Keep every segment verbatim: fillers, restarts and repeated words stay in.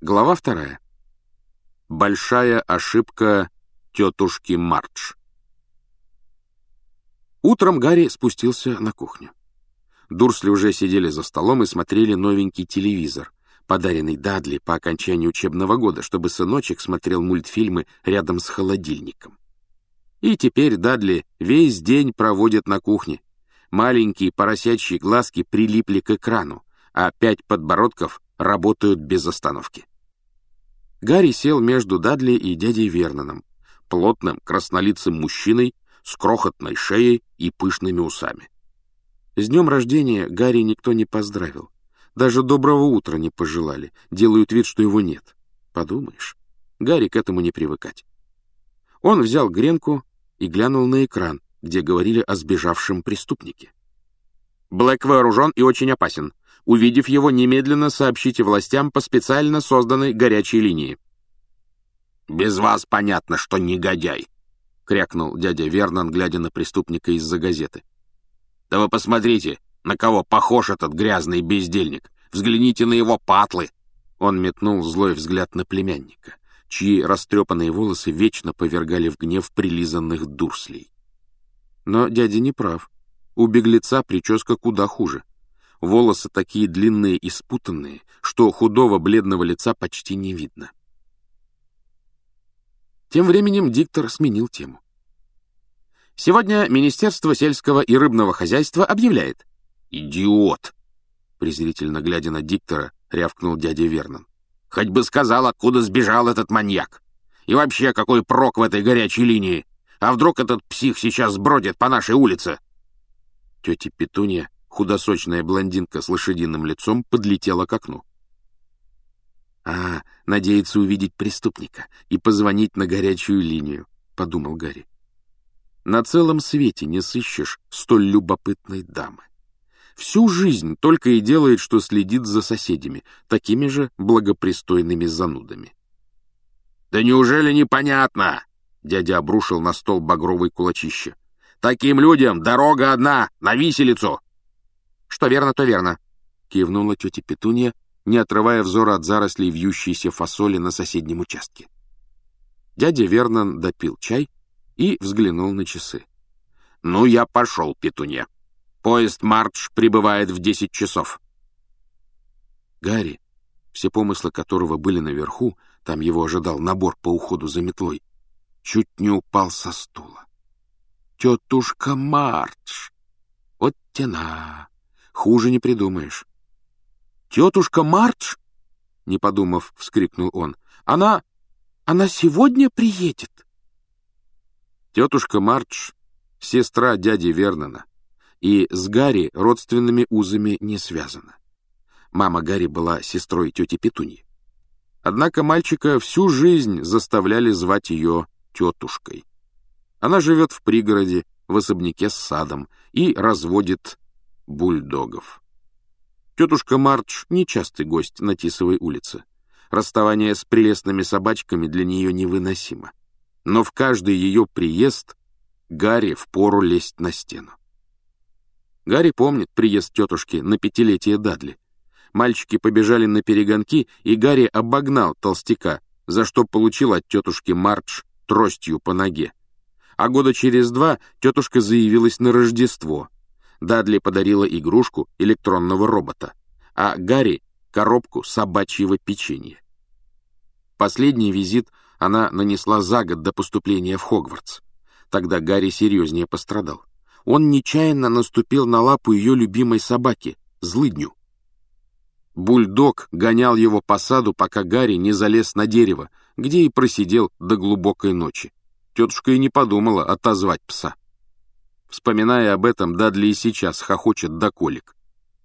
Глава вторая. Большая ошибка тетушки Мардж. Утром Гарри спустился на кухню. Дурсли уже сидели за столом и смотрели новенький телевизор, подаренный Дадли по окончании учебного года, чтобы сыночек смотрел мультфильмы рядом с холодильником. И теперь Дадли весь день проводит на кухне. Маленькие поросячьи глазки прилипли к экрану, а пять подбородков работают без остановки. Гарри сел между Дадли и дядей Верноном, плотным краснолицым мужчиной с крохотной шеей и пышными усами. С днем рождения Гарри никто не поздравил. Даже доброго утра не пожелали, делают вид, что его нет. Подумаешь, Гарри к этому не привыкать. Он взял гренку и глянул на экран, где говорили о сбежавшем преступнике. «Блэк вооружен и очень опасен. Увидев его, немедленно сообщите властям по специально созданной горячей линии». «Без вас понятно, что негодяй», — крякнул дядя Вернон, глядя на преступника из-за газеты. «Да вы посмотрите, на кого похож этот грязный бездельник. Взгляните на его патлы». Он метнул злой взгляд на племянника, чьи растрепанные волосы вечно повергали в гнев прилизанных Дурслей. Но дядя не прав. У беглеца прическа куда хуже. Волосы такие длинные и спутанные, что худого бледного лица почти не видно. Тем временем диктор сменил тему. «Сегодня Министерство сельского и рыбного хозяйства объявляет». «Идиот!» — презрительно глядя на диктора, рявкнул дядя Вернон. «Хоть бы сказал, откуда сбежал этот маньяк. И вообще, какой прок в этой горячей линии? А вдруг этот псих сейчас бродит по нашей улице?» Тетя Петунья, худосочная блондинка с лошадиным лицом, подлетела к окну. «А, надеется увидеть преступника и позвонить на горячую линию», — подумал Гарри. «На целом свете не сыщешь столь любопытной дамы. Всю жизнь только и делает, что следит за соседями, такими же благопристойными занудами». «Да неужели непонятно?» — дядя обрушил на стол багровый кулачище. «Таким людям дорога одна, на виселицу!» «Что верно, то верно», — кивнула тетя Петунья, не отрывая взора от зарослей вьющейся фасоли на соседнем участке. Дядя Вернон допил чай и взглянул на часы. «Ну, я пошел, Петунья. Поезд Мардж прибывает в десять часов». Гарри, все помыслы которого были наверху, там его ожидал набор по уходу за метлой, чуть не упал со стула. «Тетушка Мардж! Вот тяна! Хуже не придумаешь». «Тетушка Мардж?» — не подумав, вскрикнул он. «Она... она сегодня приедет?» Тетушка Мардж — сестра дяди Вернона, и с Гарри родственными узами не связана. Мама Гарри была сестрой тети Петуньи. Однако мальчика всю жизнь заставляли звать ее тетушкой. Она живет в пригороде, в особняке с садом, и разводит бульдогов. Тетушка Мардж — нечастый гость на Тисовой улице. Расставание с прелестными собачками для нее невыносимо. Но в каждый ее приезд Гарри впору лезть на стену. Гарри помнит приезд тетушки на пятилетие Дадли. Мальчики побежали на перегонки, и Гарри обогнал толстяка, за что получил от тетушки Мардж тростью по ноге. А года через два тетушка заявилась на Рождество. Дадли подарила игрушку электронного робота, а Гарри — коробку собачьего печенья. Последний визит она нанесла за год до поступления в Хогвартс. Тогда Гарри серьезнее пострадал. Он нечаянно наступил на лапу ее любимой собаки, злыдню. Бульдог гонял его по саду, пока Гарри не залез на дерево, где и просидел до глубокой ночи. Тетушка и не подумала отозвать пса. Вспоминая об этом, Дадли и сейчас хохочет до колик.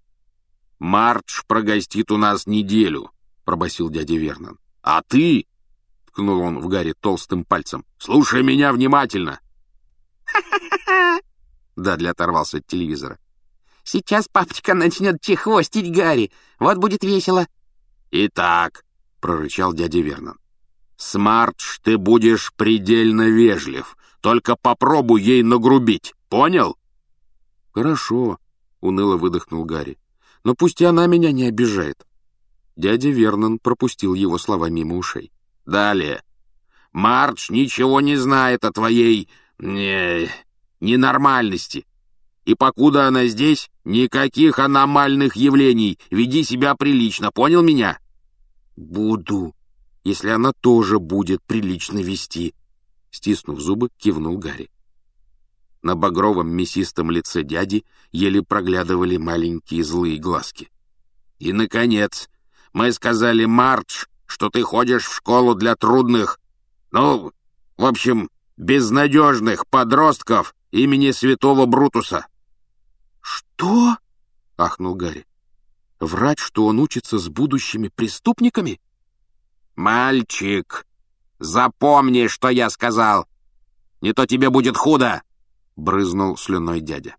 «Мардж прогостит у нас неделю», — пробасил дядя Вернон. «А ты», — ткнул он в Гарри толстым пальцем, — «слушай меня внимательно». «Ха-ха-ха!» Дадли оторвался от телевизора. «Сейчас папочка начнет чехвостить Гарри. Вот будет весело». «Итак», — прорычал дядя Вернон, — «с Мардж ты будешь предельно вежлив. Только попробуй ей нагрубить. Понял?» «Хорошо», — уныло выдохнул Гарри. «Но пусть и она меня не обижает». Дядя Вернон пропустил его слова мимо ушей. Далее. Мардж ничего не знает о твоей... Э, ненормальности. И покуда она здесь, никаких аномальных явлений. Веди себя прилично, понял меня? Буду, если она тоже будет прилично вести. Стиснув зубы, кивнул Гарри. На багровом мясистом лице дяди еле проглядывали маленькие злые глазки. И, наконец, мы сказали Мардж, что ты ходишь в школу для трудных, ну, в общем, безнадежных подростков имени святого Брутуса. «Что?» — ахнул Гарри. «Врать, что он учится с будущими преступниками?» «Мальчик, запомни, что я сказал. Не то тебе будет худо!» — брызнул слюной дядя.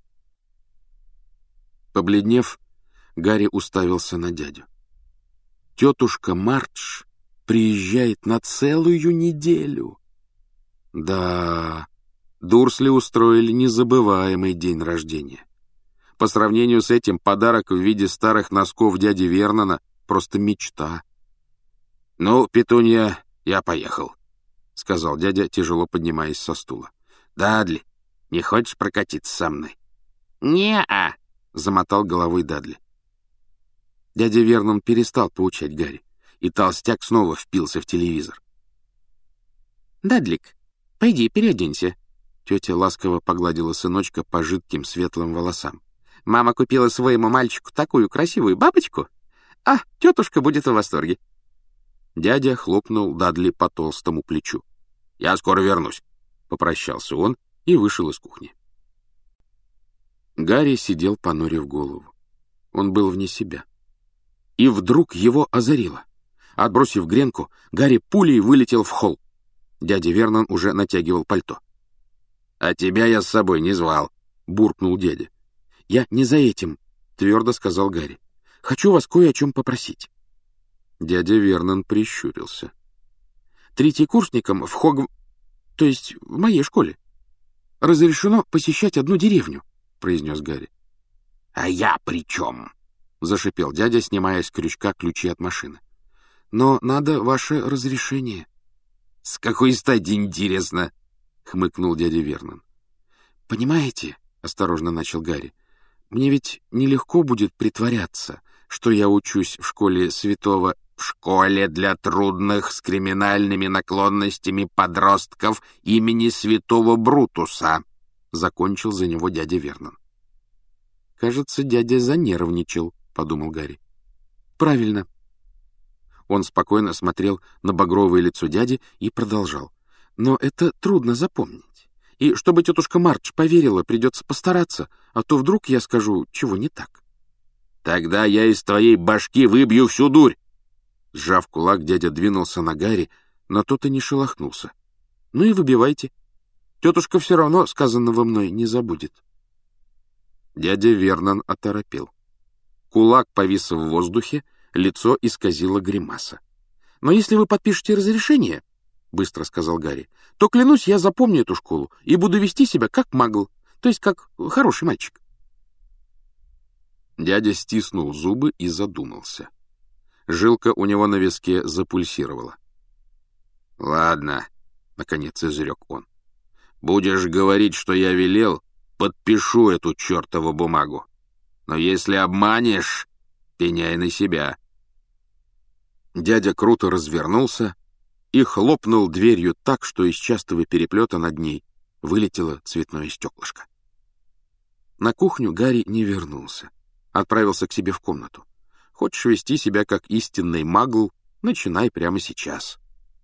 Побледнев, Гарри уставился на дядю. Тетушка Мардж приезжает на целую неделю. Да, Дурсли устроили незабываемый день рождения. По сравнению с этим подарок в виде старых носков дяди Вернона просто мечта. «Ну, Петунья, я поехал», — сказал дядя, тяжело поднимаясь со стула. «Дадли, не хочешь прокатиться со мной?» «Не-а», — замотал головой Дадли. Дядя Вернон перестал поучать Гарри, и толстяк снова впился в телевизор. «Дадлик, пойди переоденься». Тетя ласково погладила сыночка по жидким светлым волосам. «Мама купила своему мальчику такую красивую бабочку. А, тетушка будет в восторге». Дядя хлопнул Дадли по толстому плечу. «Я скоро вернусь», — попрощался он и вышел из кухни. Гарри сидел, понурив голову. Он был вне себя. И вдруг его озарило. Отбросив гренку, Гарри пулей вылетел в холл. Дядя Вернон уже натягивал пальто. «А тебя я с собой не звал», — буркнул дядя. «Я не за этим», — твердо сказал Гарри. «Хочу вас кое о чем попросить». Дядя Вернон прищурился. «Третьекурсникам в Хог... то есть в моей школе разрешено посещать одну деревню», — произнес Гарри. «А я при чем?» — зашипел дядя, снимая с крючка ключи от машины. «Но надо ваше разрешение». «С какой стати, интересно?» — хмыкнул дядя Вернон. «Понимаете, — осторожно начал Гарри, — мне ведь нелегко будет притворяться, что я учусь в школе святого... В школе для трудных с криминальными наклонностями подростков имени святого Брутуса», — закончил за него дядя Вернон. «Кажется, дядя занервничал», — подумал Гарри. «Правильно». Он спокойно смотрел на багровое лицо дяди и продолжал. «Но это трудно запомнить. И чтобы тетушка Мардж поверила, придется постараться, а то вдруг я скажу, чего не так». «Тогда я из твоей башки выбью всю дурь!» Сжав кулак, дядя двинулся на Гарри, но тот и не шелохнулся. «Ну и выбивайте. Тетушка все равно сказанного мной не забудет». Дядя Вернон оторопел. Кулак повис в воздухе, лицо исказило гримаса. «Но если вы подпишете разрешение, — быстро сказал Гарри, — то, клянусь, я запомню эту школу и буду вести себя как магл, то есть как хороший мальчик». Дядя стиснул зубы и задумался. Жилка у него на виске запульсировала. «Ладно», — наконец изрек он. «Будешь говорить, что я велел, подпишу эту чертову бумагу. Но если обманешь, пеняй на себя». Дядя круто развернулся и хлопнул дверью так, что из частого переплета над ней вылетело цветное стеклышко. На кухню Гарри не вернулся. Отправился к себе в комнату. Хочешь вести себя как истинный магл, начинай прямо сейчас.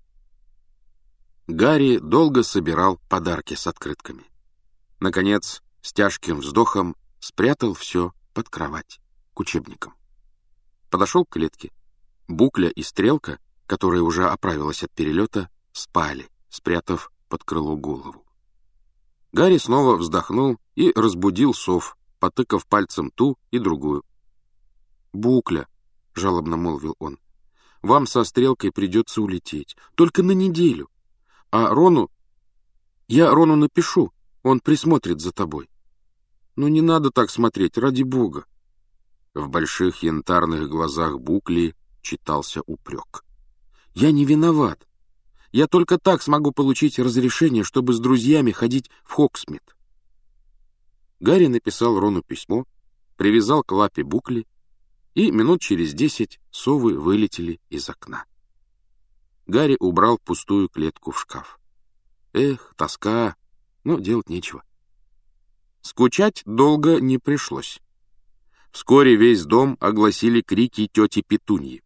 Гарри долго собирал подарки с открытками. Наконец, с тяжким вздохом спрятал все под кровать к учебникам. Подошел к клетке. Букля и Стрелка, которая уже оправилась от перелета, спали, спрятав под крыло голову. Гарри снова вздохнул и разбудил сов, потыкав пальцем ту и другую. «Букля», — жалобно молвил он, — «вам со Стрелкой придется улететь. Только на неделю. А Рону... Я Рону напишу, он присмотрит за тобой. Ну не надо так смотреть, ради бога». В больших янтарных глазах Букли читался упрек. «Я не виноват. Я только так смогу получить разрешение, чтобы с друзьями ходить в Хоксмит». Гарри написал Рону письмо, привязал к лапе букли, и минут через десять совы вылетели из окна. Гарри убрал пустую клетку в шкаф. Эх, тоска, но делать нечего. Скучать долго не пришлось. Вскоре весь дом огласили крики тети Петуньи.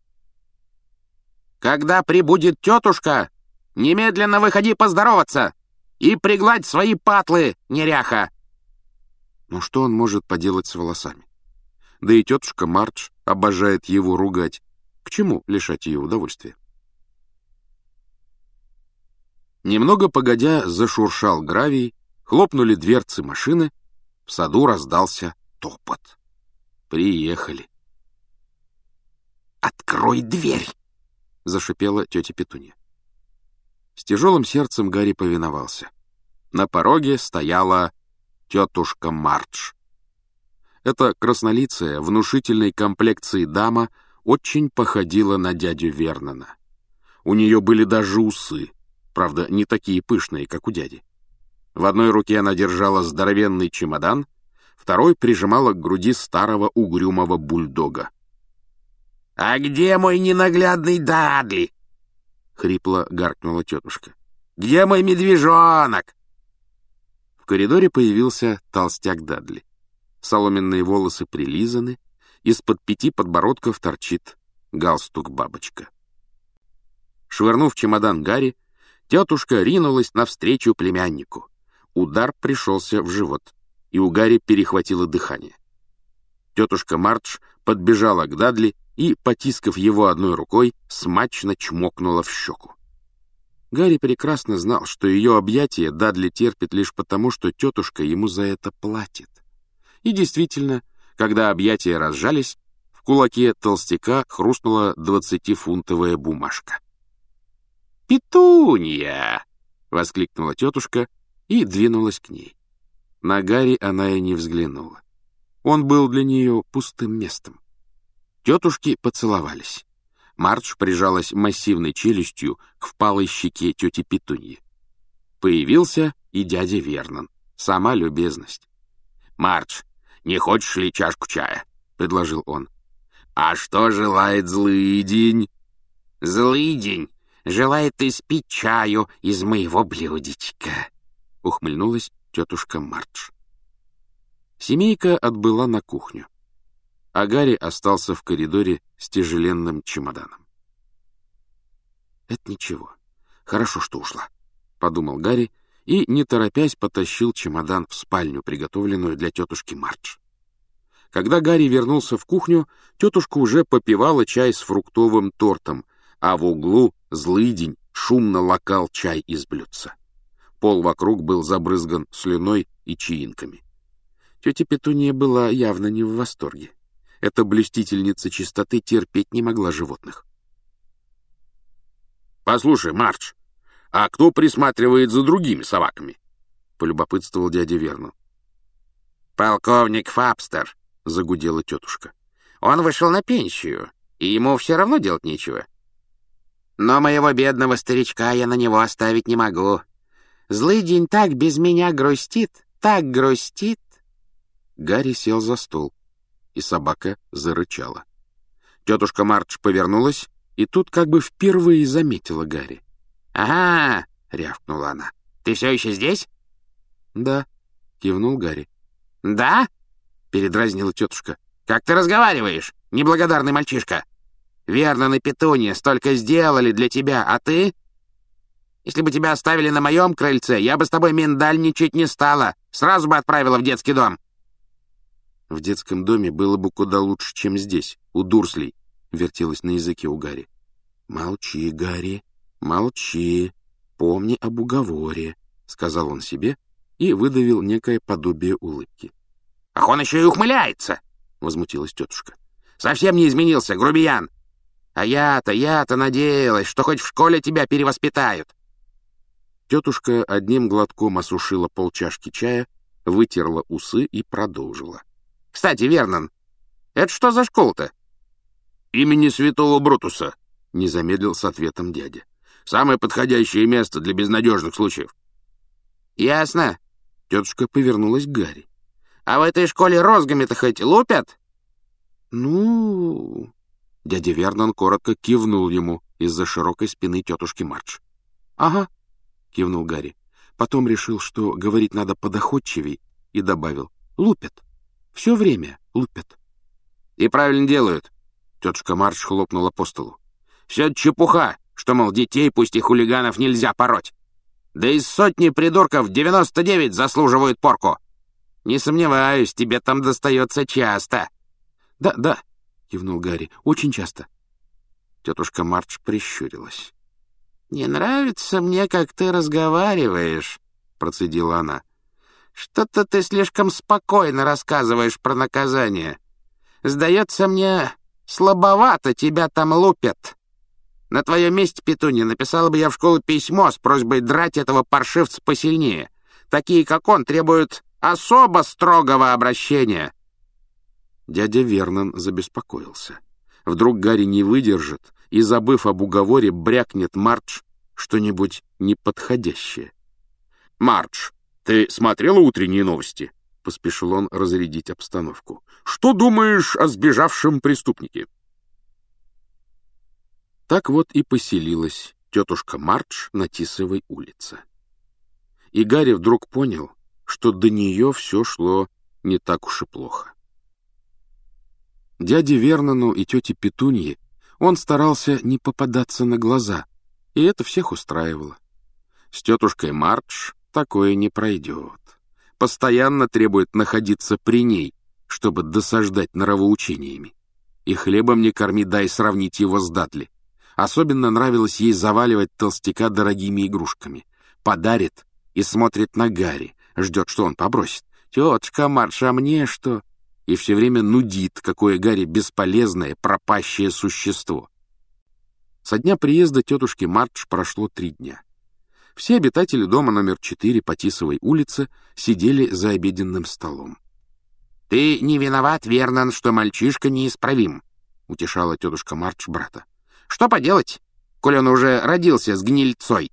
«Когда прибудет тетушка, немедленно выходи поздороваться и пригладь свои патлы, неряха!» Но что он может поделать с волосами? Да и тетушка Мардж обожает его ругать. К чему лишать ее удовольствия? Немного погодя зашуршал гравий, хлопнули дверцы машины, в саду раздался топот. Приехали. «Открой дверь!» — зашипела тетя Петунья. С тяжелым сердцем Гарри повиновался. На пороге стояла тетушка Мардж. Эта краснолицая, внушительной комплекции дама очень походила на дядю Вернона. У нее были даже усы, правда, не такие пышные, как у дяди. В одной руке она держала здоровенный чемодан, второй прижимала к груди старого угрюмого бульдога. «А где мой ненаглядный Дадли?» — хрипло гаркнула тетушка. «Где мой медвежонок?» В коридоре появился толстяк Дадли. Соломенные волосы прилизаны, из-под пяти подбородков торчит галстук-бабочка. Швырнув чемодан Гарри, тетушка ринулась навстречу племяннику. Удар пришелся в живот, и у Гарри перехватило дыхание. Тетушка Мардж подбежала к Дадли и, потискав его одной рукой, смачно чмокнула в щеку. Гарри прекрасно знал, что ее объятия Дадли терпит лишь потому, что тетушка ему за это платит. И действительно, когда объятия разжались, в кулаке толстяка хрустнула двадцатифунтовая бумажка. «Петунья!» — воскликнула тетушка и двинулась к ней. На Гарри она и не взглянула. Он был для нее пустым местом. Тетушки поцеловались. Мардж прижалась массивной челюстью к впалой щеке тети Петуньи. Появился и дядя Вернон. Сама любезность. «Мардж, не хочешь ли чашку чая?» — предложил он. «А что желает злыдень?» «Злыдень желает испить чаю из моего блюдечка», — ухмыльнулась тетушка Мардж. Семейка отбыла на кухню, а Гарри остался в коридоре с тяжеленным чемоданом. «Это ничего. Хорошо, что ушла», — подумал Гарри и, не торопясь, потащил чемодан в спальню, приготовленную для тетушки Мардж. Когда Гарри вернулся в кухню, тетушка уже попивала чай с фруктовым тортом, а в углу злыдень шумно лакал чай из блюдца. Пол вокруг был забрызган слюной и чаинками. Тетя Петунья была явно не в восторге. Эта блюстительница чистоты терпеть не могла животных. «Послушай, Мардж, а кто присматривает за другими собаками?» — полюбопытствовал дядя Вернон. «Полковник Фабстер», — загудела тетушка. «Он вышел на пенсию, и ему все равно делать нечего. Но моего бедного старичка я на него оставить не могу. Злыдень так без меня грустит, так грустит». Гарри сел за стол, и собака зарычала. Тетушка Мардж повернулась, и тут как бы впервые заметила Гарри. «Ага!» — рявкнула она. «Ты все еще здесь?» «Да», — кивнул Гарри. «Да?» — передразнила тетушка. «Как ты разговариваешь, неблагодарный мальчишка? Вернон и Петунья столько сделали для тебя, а ты? Если бы тебя оставили на моем крыльце, я бы с тобой миндальничать не стала, сразу бы отправила в детский дом». «В детском доме было бы куда лучше, чем здесь, у Дурслей», — вертелось на языке у Гарри. «Молчи, Гарри, молчи, помни об уговоре», — сказал он себе и выдавил некое подобие улыбки. «Ах, он еще и ухмыляется!» — возмутилась тетушка. «Совсем не изменился, грубиян! А я-то, я-то надеялась, что хоть в школе тебя перевоспитают!» Тетушка одним глотком осушила полчашки чая, вытерла усы и продолжила. «Кстати, Вернон, это что за школа-то?» Имени святого Брутуса, — не замедлил с ответом дядя. Самое подходящее место для безнадежных случаев. Ясно. Тетушка повернулась к Гарри. А в этой школе розгами-то хоть лупят? Ну... Дядя Вернон коротко кивнул ему из-за широкой спины тетушки Мардж. «Ага», — кивнул Гарри. Потом решил, что говорить надо подоходчивей, и добавил. «Лупят. Все время лупят». «И правильно делают», — тетушка Мардж хлопнула по столу. «Все это чепуха, что, мол, детей, пусть и хулиганов, нельзя пороть. Да из сотни придурков девяносто девять заслуживают порку. Не сомневаюсь, тебе там достается часто». «Да, да», — кивнул Гарри, — «очень часто». Тетушка Мардж прищурилась. «Не нравится мне, как ты разговариваешь», — процедила она. «Что-то ты слишком спокойно рассказываешь про наказание. Сдается мне, слабовато тебя там лупят. На твоем месте, Петунья, написала бы я в школу письмо с просьбой драть этого паршивца посильнее. Такие, как он, требуют особо строгого обращения». Дядя Вернон забеспокоился. Вдруг Гарри не выдержит и, забыв об уговоре, брякнет Мардж что-нибудь неподходящее. «Мардж, ты смотрела утренние новости?» — поспешил он разрядить обстановку. «Что думаешь о сбежавшем преступнике?» Так вот и поселилась тетушка Мардж на Тисовой улице. И Гарри вдруг понял, что до нее все шло не так уж и плохо. Дяде Вернону и тете Петунье он старался не попадаться на глаза, и это всех устраивало. С тетушкой Мардж такое не пройдет. Постоянно требует находиться при ней, чтобы досаждать нравоучениями. И хлебом не корми, дай сравнить его с Дадли. Особенно нравилось ей заваливать толстяка дорогими игрушками. Подарит и смотрит на Гарри, ждет, что он побросит. «Тетушка Мардж, а мне что?» И все время нудит, какое Гарри бесполезное, пропащее существо. Со дня приезда тетушки Мардж прошло три дня. Все обитатели дома номер четыре по Тисовой улице сидели за обеденным столом. «Ты не виноват, Вернон, что мальчишка неисправим», — утешала тетушка Мардж брата. «Что поделать, коль он уже родился с гнильцой?»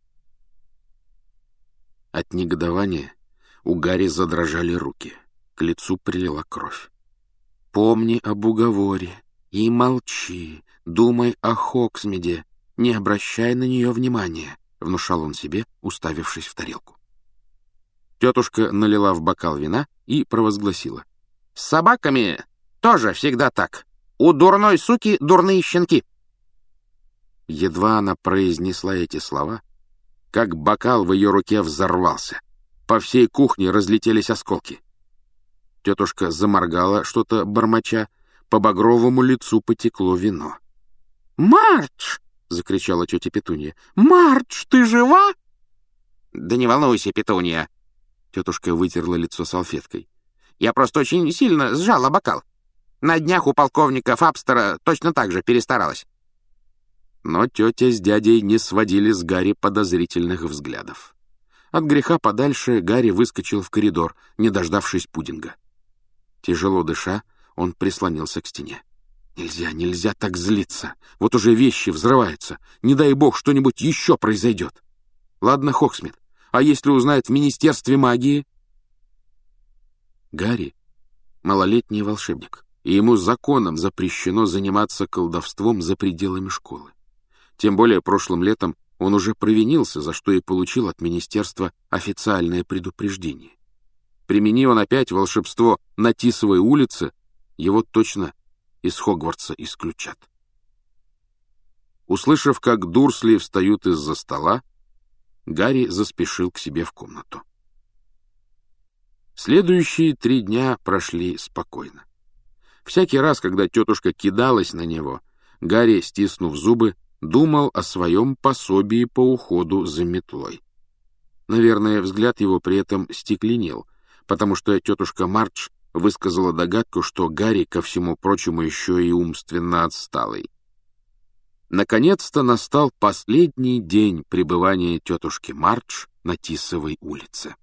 От негодования у Гарри задрожали руки, к лицу прилила кровь. «Помни об уговоре и молчи, думай о Хоксмиде, не обращай на нее внимания», — внушал он себе, уставившись в тарелку. Тетушка налила в бокал вина и провозгласила. «С собаками тоже всегда так. У дурной суки дурные щенки». Едва она произнесла эти слова, как бокал в ее руке взорвался. По всей кухне разлетелись осколки. Тетушка заморгала, что-то бормоча, по багровому лицу потекло вино. «Мардж!» — закричала тетя Петунья. «Мардж, ты жива?» «Да не волнуйся, Петунья!» Тетушка вытерла лицо салфеткой. «Я просто очень сильно сжала бокал. На днях у полковника Фабстера точно так же перестаралась». Но тетя с дядей не сводили с Гарри подозрительных взглядов. От греха подальше Гарри выскочил в коридор, не дождавшись пудинга. Тяжело дыша, он прислонился к стене. «Нельзя, нельзя так злиться. Вот уже вещи взрываются. Не дай бог, что-нибудь еще произойдет. Ладно, Хоксмит, а если узнает в Министерстве магии?» Гарри — малолетний волшебник, и ему законом запрещено заниматься колдовством за пределами школы. Тем более прошлым летом он уже провинился, за что и получил от министерства официальное предупреждение. Примени он опять волшебство на Тисовой улице, его точно из Хогвартса исключат. Услышав, как Дурсли встают из-за стола, Гарри заспешил к себе в комнату. Следующие три дня прошли спокойно. Всякий раз, когда тетушка кидалась на него, Гарри, стиснув зубы, думал о своем пособии по уходу за метлой. Наверное, взгляд его при этом стекленел, потому что тетушка Мардж высказала догадку, что Гарри, ко всему прочему, еще и умственно отсталый. Наконец-то настал последний день пребывания тетушки Мардж на Тисовой улице.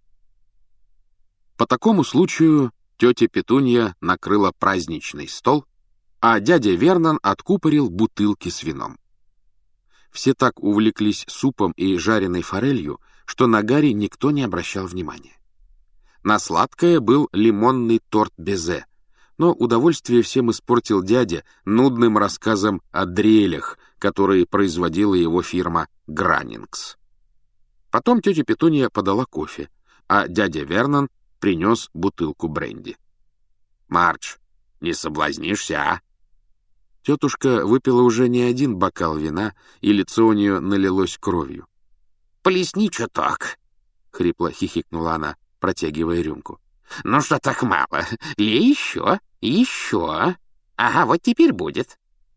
По такому случаю тетя Петунья накрыла праздничный стол а дядя Вернон откупорил бутылки с вином. Все так увлеклись супом и жареной форелью, что на Гарри никто не обращал внимания. На сладкое был лимонный торт безе, но удовольствие всем испортил дядя нудным рассказом о дрелях, которые производила его фирма «Гранингс». Потом тетя Петунья подала кофе, а дядя Вернон принес бутылку бренди. «Мардж, не соблазнишься, а?» Тетушка выпила уже не один бокал вина, и лицо у нее налилось кровью. «Плесни чуток», — хрипло хихикнула она, протягивая рюмку. «Ну что так мало? Лей еще, еще. Ага, вот теперь будет».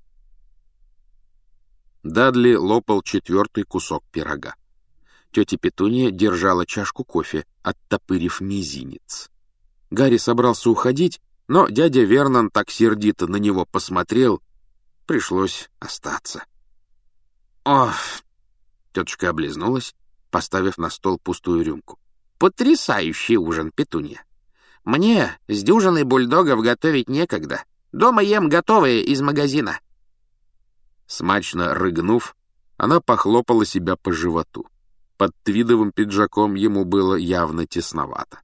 Дадли лопал четвертый кусок пирога. Тетя Петунья держала чашку кофе, оттопырив мизинец. Гарри собрался уходить, но дядя Вернон так сердито на него посмотрел, пришлось остаться. «Ох!» — тетушка облизнулась, поставив на стол пустую рюмку. «Потрясающий ужин, Петунья! Мне с дюжиной бульдогов готовить некогда. Дома ем готовые из магазина». Смачно рыгнув, она похлопала себя по животу. Под твидовым пиджаком ему было явно тесновато.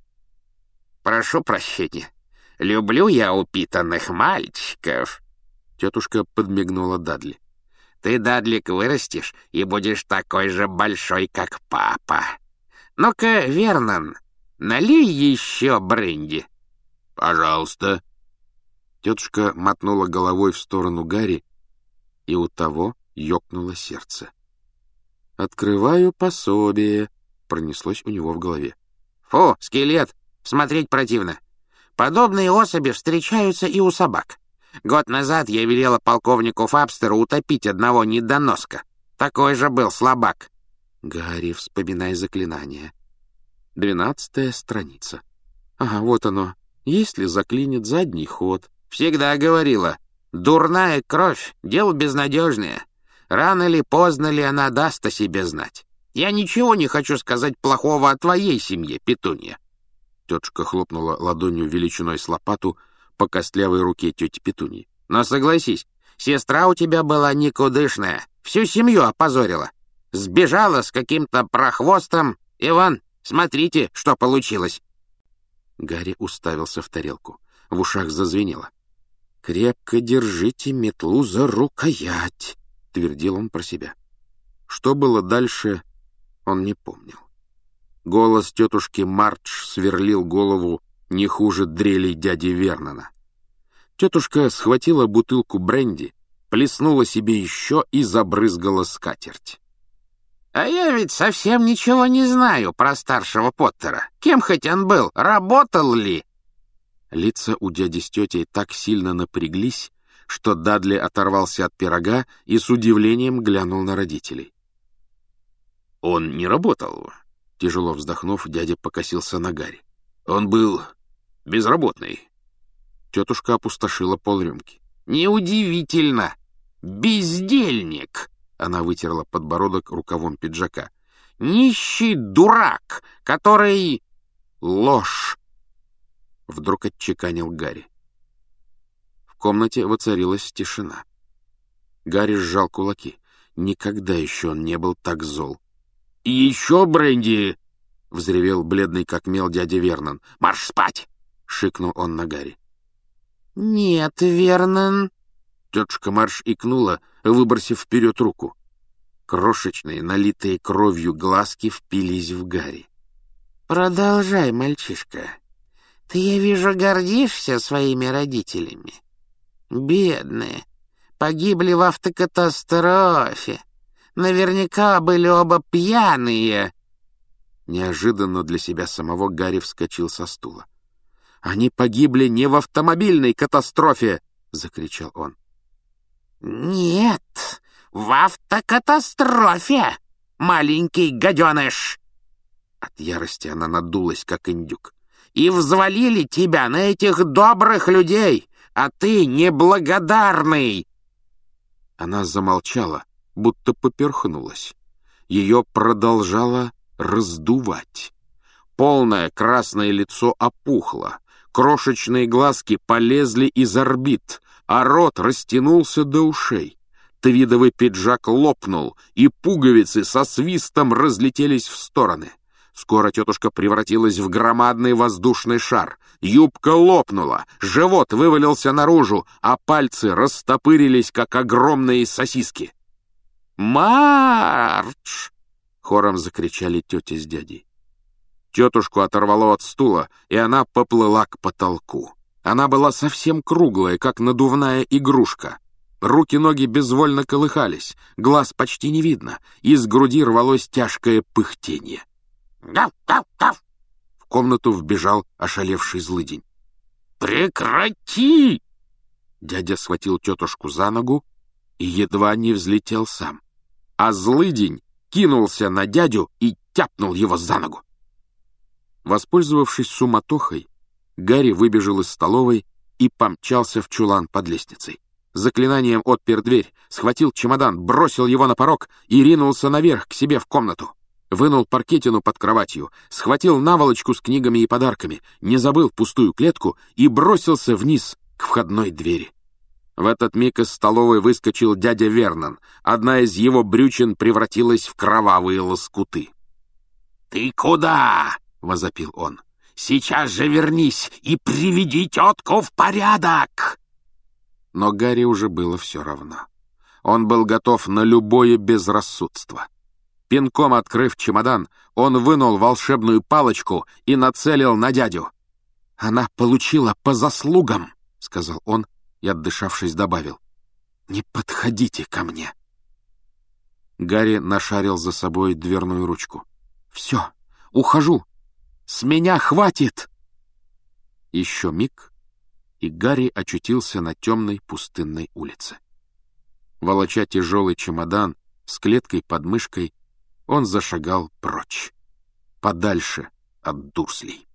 «Прошу прощения. Люблю я упитанных мальчиков». Тетушка подмигнула Дадли. «Ты, Дадлик, вырастешь и будешь такой же большой, как папа. Ну-ка, Вернон, налей еще бренди». «Пожалуйста». Тетушка мотнула головой в сторону Гарри, и у того ёкнуло сердце. «Открываю пособие», — пронеслось у него в голове. «Фу, скелет, смотреть противно. Подобные особи встречаются и у собак. Год назад я велела полковнику Фабстеру утопить одного недоноска. Такой же был слабак». «Гарри, вспоминай заклинание». Двенадцатая страница. Ага, вот оно. Если заклинит задний ход. «Всегда говорила, дурная кровь — дело безнадежное. Рано ли, поздно ли она даст о себе знать. Я ничего не хочу сказать плохого о твоей семье, Петунья». Тетушка хлопнула ладонью величиной с лопату по костлявой руке тети Петуньи. «Но согласись, сестра у тебя была никудышная, всю семью опозорила. Сбежала с каким-то прохвостом, и вон, смотрите, что получилось». Гарри уставился в тарелку. В ушах зазвенело. «Крепко держите метлу за рукоять», — твердил он про себя. Что было дальше, он не помнил. Голос тетушки Мардж сверлил голову не хуже дрелей дяди Вернона. Тетушка схватила бутылку бренди, плеснула себе еще и забрызгала скатерть. «А я ведь совсем ничего не знаю про старшего Поттера. Кем хоть он был, работал ли?» Лица у дяди с тетей так сильно напряглись, что Дадли оторвался от пирога и с удивлением глянул на родителей. «Он не работал», — тяжело вздохнув, дядя покосился на Гарри. «Он был безработный». Тетушка опустошила полрюмки. «Неудивительно! Бездельник!» — она вытерла подбородок рукавом пиджака. «Нищий дурак, который...» «Ложь!» — вдруг отчеканил Гарри. В комнате воцарилась тишина. Гарри сжал кулаки. Никогда еще он не был так зол. «И еще бренди!» — взревел бледный как мел дядя Вернон. «Марш спать!» — шикнул он на Гарри. «Нет, Вернон!» Тетушка Марш икнула, выбросив вперед руку. Крошечные, налитые кровью глазки впились в Гарри. «Продолжай, мальчишка. Ты, я вижу, гордишься своими родителями. Бедные. Погибли в автокатастрофе. Наверняка были оба пьяные». Неожиданно для себя самого Гарри вскочил со стула. «Они погибли не в автомобильной катастрофе!» — закричал он. «Нет, в автокатастрофе, маленький гаденыш!» От ярости она надулась, как индюк. «И взвалили тебя на этих добрых людей, а ты неблагодарный!» Она замолчала, будто поперхнулась. Ее продолжало раздувать. Полное красное лицо опухло, крошечные глазки полезли из орбит, а рот растянулся до ушей. Твидовый пиджак лопнул, и пуговицы со свистом разлетелись в стороны. Скоро тетушка превратилась в громадный воздушный шар. Юбка лопнула, живот вывалился наружу, а пальцы растопырились, как огромные сосиски. «Марш!» — хором закричали тетя с дядей. Тетушку оторвало от стула, и она поплыла к потолку. Она была совсем круглая, как надувная игрушка. Руки-ноги безвольно колыхались, глаз почти не видно, из груди рвалось тяжкое пыхтенье. «Гав-гав-гав!» В комнату вбежал ошалевший злыдень. «Прекрати!» Дядя схватил тетушку за ногу и едва не взлетел сам. А злыдень кинулся на дядю и тяпнул его за ногу. Воспользовавшись суматохой, Гарри выбежал из столовой и помчался в чулан под лестницей. Заклинанием отпер дверь, схватил чемодан, бросил его на порог и ринулся наверх к себе в комнату. Вынул паркетину под кроватью, схватил наволочку с книгами и подарками, не забыл пустую клетку и бросился вниз к входной двери. В этот миг из столовой выскочил дядя Вернон. Одна из его брючин превратилась в кровавые лоскуты. «Ты куда?» — возопил он. «Сейчас же вернись и приведи тетку в порядок!» Но Гарри уже было все равно. Он был готов на любое безрассудство. Пинком открыв чемодан, он вынул волшебную палочку и нацелил на дядю. «Она получила по заслугам», — сказал он и, отдышавшись, добавил. «Не подходите ко мне». Гарри нашарил за собой дверную ручку. «Все, ухожу. С меня хватит!» Еще миг, и Гарри очутился на темной пустынной улице. Волоча тяжелый чемодан с клеткой под мышкой, он зашагал прочь, подальше от Дурслей.